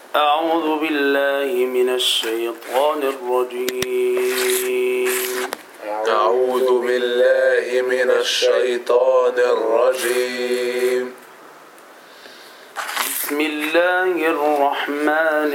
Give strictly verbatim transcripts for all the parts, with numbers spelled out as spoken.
أعوذ بالله من الشيطان الرجيم أعوذ بالله من الشيطان الرجيم بسم الله الرحمن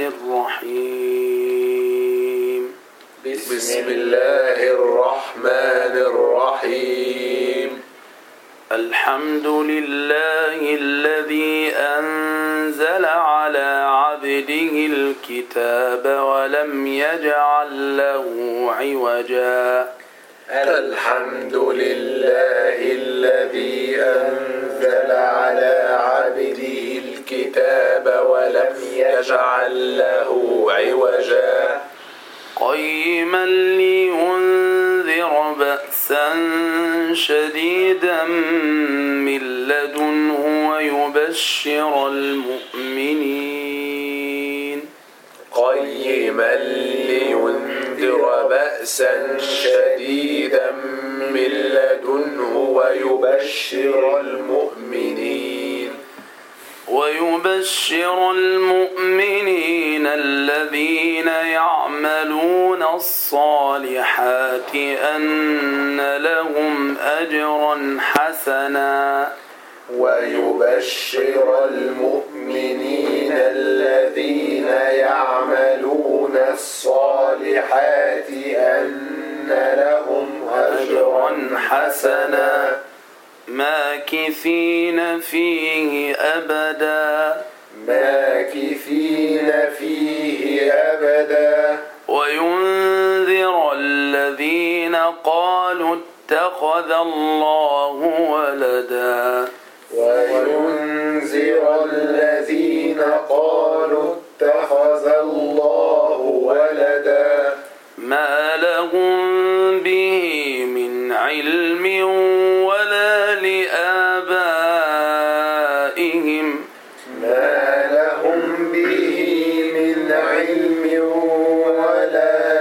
الرحيم بسم الله الرحمن الرحيم الحمد لله الذي أنزل على عبده الكتاب ولم يجعل له عوجا الحمد لله الذي أنزل على عبده الكتاب ولم يجعل له عوجا قيما لينذر بأسا شديدا من لدنه ويبشر المؤمنين قيما لينذر بأسا شديدا من لدنه ويبشر المؤمنين ويبشر المؤمنين الذين يعملون الصالحات أن لهم أجرا حسنا ويبشر المؤمنين الذين يعملون الصالحات أن لهم أجرا حسنا ماكثين فيه أبدا ماكثين فيه أبدا وينذر الذين قالوا اتخذ الله ولدا وينذر الذين قالوا اتخذ الله ولدا ما لهم به من علم ولا لآبائهم ما لهم به من علم ولا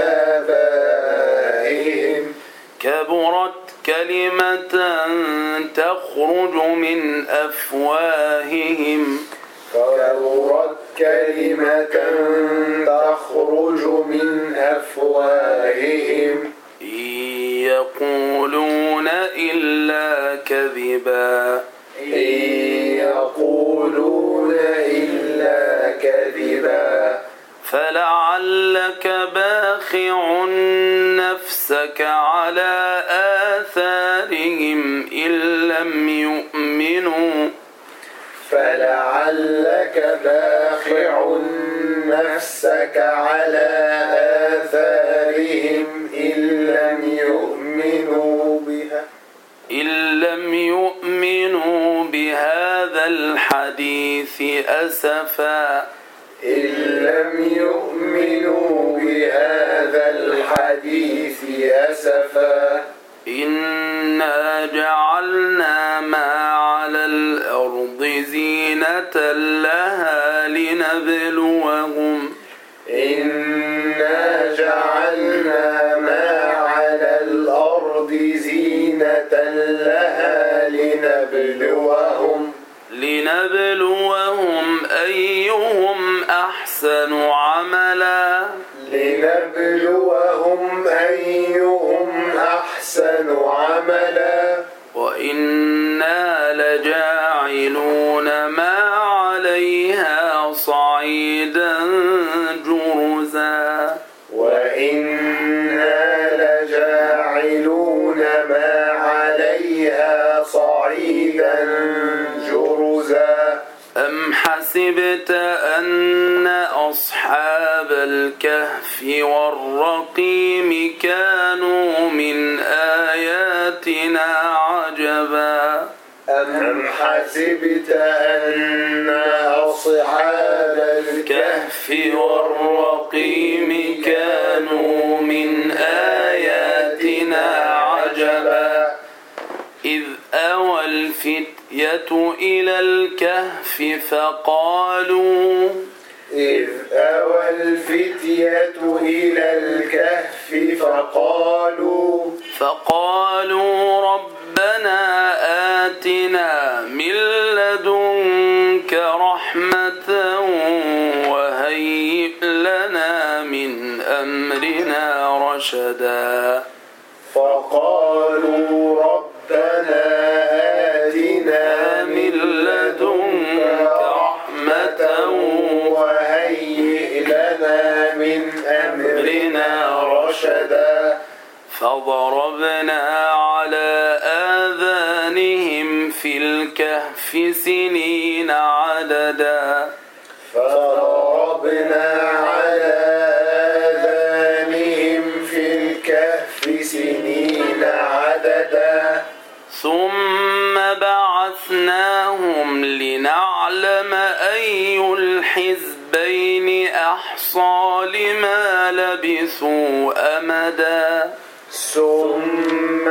لآبائهم كبرت كلمة تخرج من أفواههم كبرت كلمة تخرج من أفواههم إن يقولون إلا كذبا إن يقولون إلا كذبا فلعلك باخع نفسك على آثارهم إن لم يؤمنوا فلعلك باخع نفسك على آثارهم إن لم يؤمنوا بها إن لم يؤمنوا بهذا الحديث أسفا إن لم يؤمنوا بهذا الحديث أسفا إنا جعلنا ما على الأرض زينة لها لنبلوهم إنا جعلنا ما على الأرض زينة لها لنبلوهم لنبلوهم أيهم أحسن عملا لنبلوهم أيهم أحسن عملا وإنا لجاعلون ما عليها صعيدا جرزا وإنا لجاعلون ما عليها صعيدا جرزا أم حسبت أن أصحاب الكهف والرقيم كانوا من آياتنا عجبا أم حسبت أن أصحاب الكهف والرقيم كانوا من آياتنا عجبا إذ أوى الفتية إلى الكهف فقالوا إذ أوى الفتية إلى الكهف فقالوا فقالوا ربنا آتنا من لدنك رحمة أمرنا رشدا فقالوا ربنا آتنا من لدنك رحمة وهيئ لنا من أمرنا رشدا فضربنا على آذانهم في الكهف سنين عددا فضربنا على آذانهم في الكهف سنين عددا ثم بعثناهم لنعلم أي الحزبين أحصى لما لبثوا أمدا ثم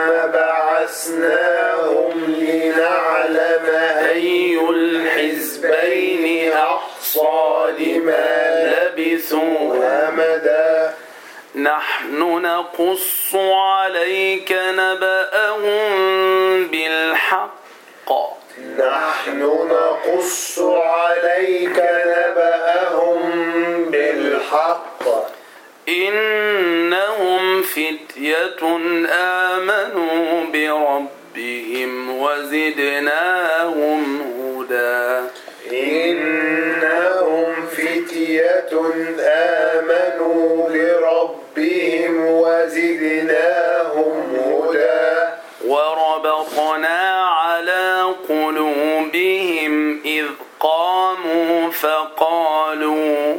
بعثناهم لنعلم أي الحزبين أحصى لما لبثوا أمدا نحن نقص عليك نبأهم بالحق نحن نقص عليك نبأهم بالحق إنهم فتية آمنوا بربهم وزدناهم هدى إنهم فتية آمنوا بربهم وزدناهم هدى وربطنا على قلوبهم إذ قاموا فقالوا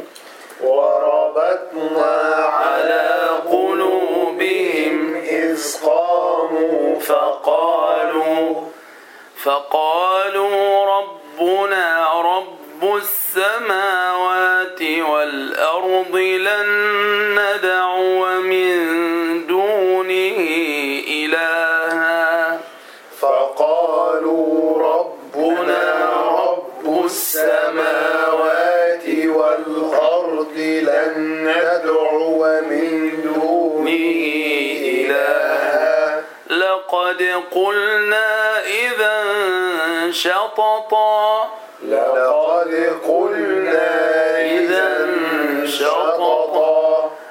وربطنا على قلوبهم إذ قاموا فقالوا فقالوا ربنا رب السماوات والأرض لن ندعو من دونه إلها فقالوا ربنا رب السماوات والأرض لن ندعو من دونه إلها لقد قلنا إذا شططا لقد قلنا إذا شططا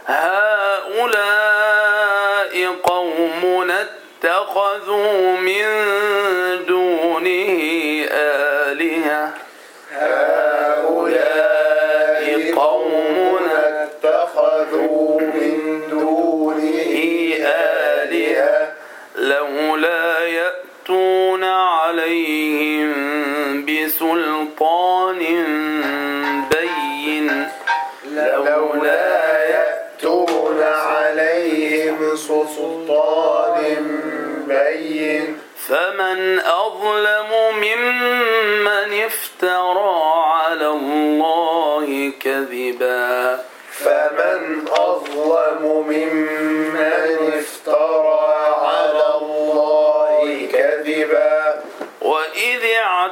هؤلاء قومنا اتخذوا من دونه آلهة هؤلاء قومنا اتخذوا من دونه آلهة لولا يأتون عليهم بسلطان بين لولا يأتون عليهم سلطان بين فمن أظلم ممن افترى على الله كذبا فمن أظلم ممن افترى على الله كذبا وإذ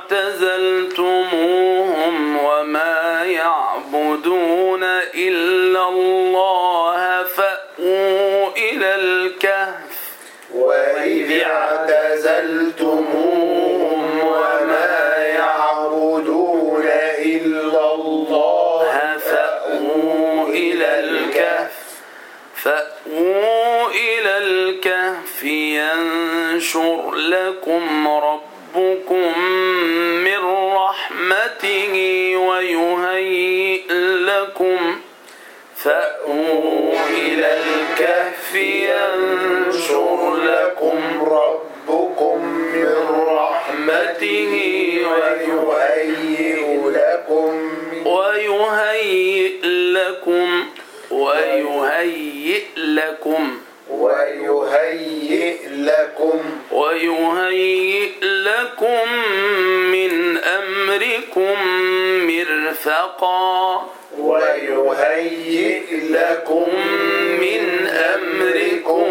اعتزلتموهم وما يعبدون إلا الله فأووا إلى الكهف وإذ اعتزلتموهم وما يعبدون إلا الله فأووا إلى الكهف فأووا إلى الكهف ينشر لكم ربكم من رحمته ويهيئ لكم فأووا إلى الكهف ينشر لكم ربكم من رحمته ويهيئ لكم ويهيئ لكم ويهيئ لكم ويهيئ لكم ويهيئ لكم من أمركم مرفقا ويهيئ لكم من أمركم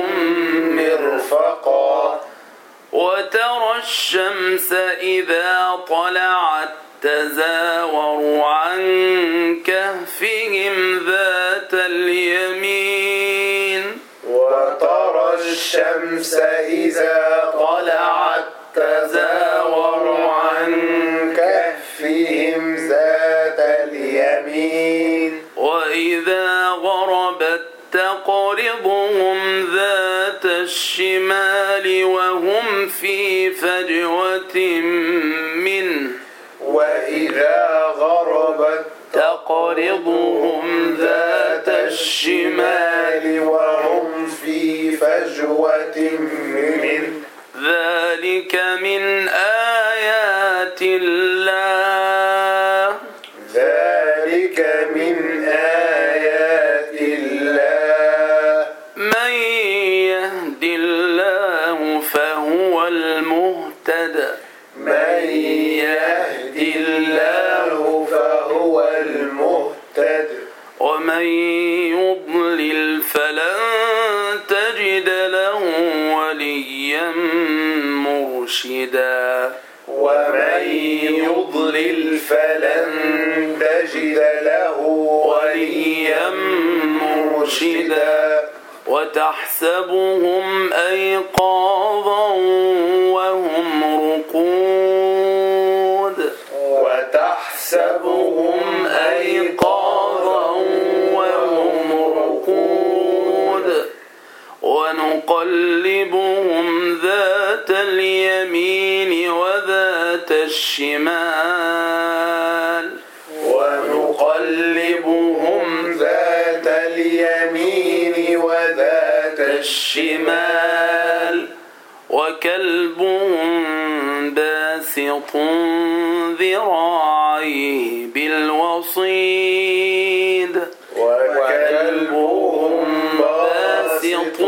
مرفقا وترى الشمس إذا طلعت تزاور عن كهفهم ذات اليمين وترى الشمس إذا طلعت تزاور عن كهفهم ذات اليمين وإذا غربت تقرضهم ذات الشمال وهم في فجوة منه وإذا غربت تقرضهم ذات الشمال وهم في فجوة منه ذلك من آيات الله ذلك من آيات الله من يهد الله فهو المهتد من يهد الله فهو المهتد ومن يضلل فلن تجد له وليا مرشدا ومن يضلل فلن تجد له وليا مرشدا وتحسبهم أيقاظا وهم رقود وتحسبهم أيقاظا وهم رقود ونقلبهم ذات اليمين وذات الشمال ونقلبهم ذات اليمين وذات الشمال وكلبهم باسط ذراعيه بالوصيد وكلبهم باسط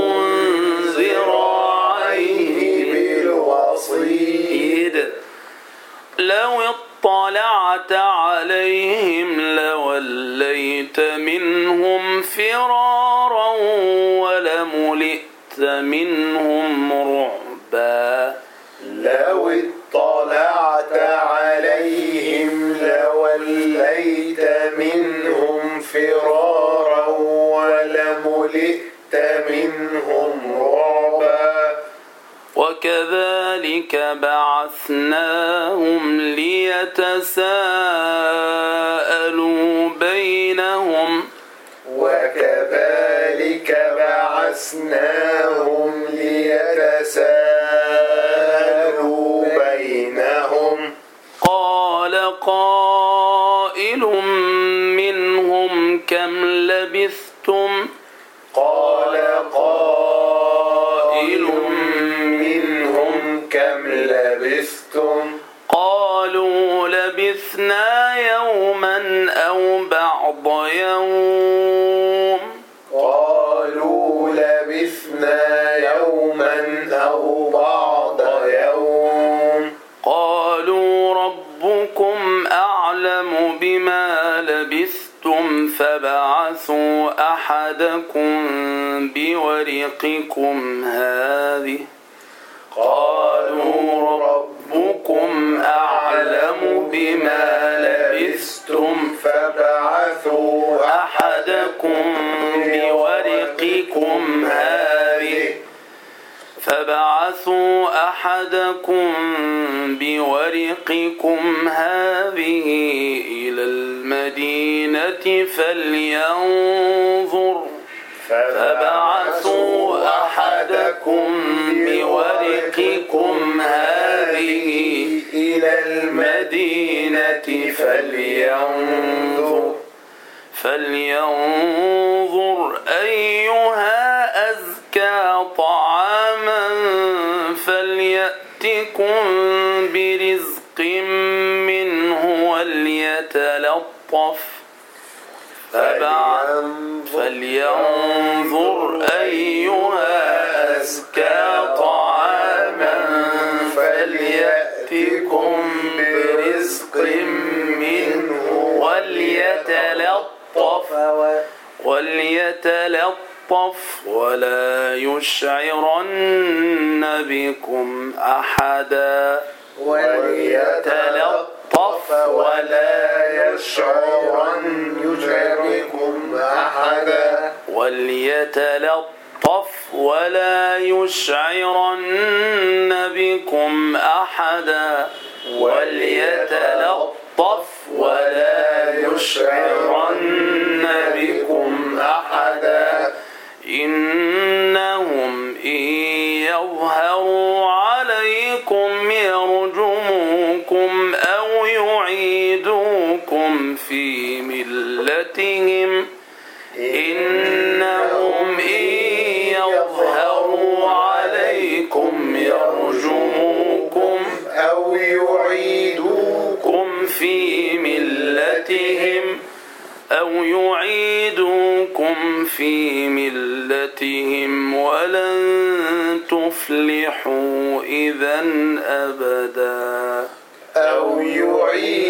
ذراعيه بالوصيد لو اطلعت عليهم لوليت منهم فرارا ولملئت منهم رعبا لو اطلعت عليهم لوليت منهم فرارا ولملئت منهم رعبا وكذلك بعثناهم ليتساءلوا بينهم وكذلك بعثناهم ليتساءلوا بينهم قال قائل منهم كم لبثتم قال قائل منهم كم لبثتم قالوا لبثنا يوما أو بعض يوم قالوا لبثنا يوما أو بعض يوم قالوا ربكم أعلم بما لبثتم فابعثوا أحدكم بورقكم هذه قالوا ربكم أعلم بما لبثتم فابعثوا أحدكم بورقكم هذه فابعثوا أحدكم بورقكم هذه إلى المدينة فلينظر فابعثوا أحدكم بورقكم هذه إلى المدينة فلينظر فلينظر أيها أزكى طعاما فليأتكم برزق منه وليتلطف فلينظر أيها أزكى طعاما فليأتكم برزق منه وليتلطف وليتلطف ولا يشعرن بكم أحدا وليتلطف ولا يشعرن يشعركم أحدا وليتلطف ولا يشعرن بكم أحدا وليتلطف ولا يشعرن بكم أحدا يفتنوكم في ملتهم إنهم إن يظهروا عليكم يرجموكم أو يعيدوكم في ملتهم أو يعيدوكم في ملتهم ولن تفلحوا إذا أبدا أو يعيدوكم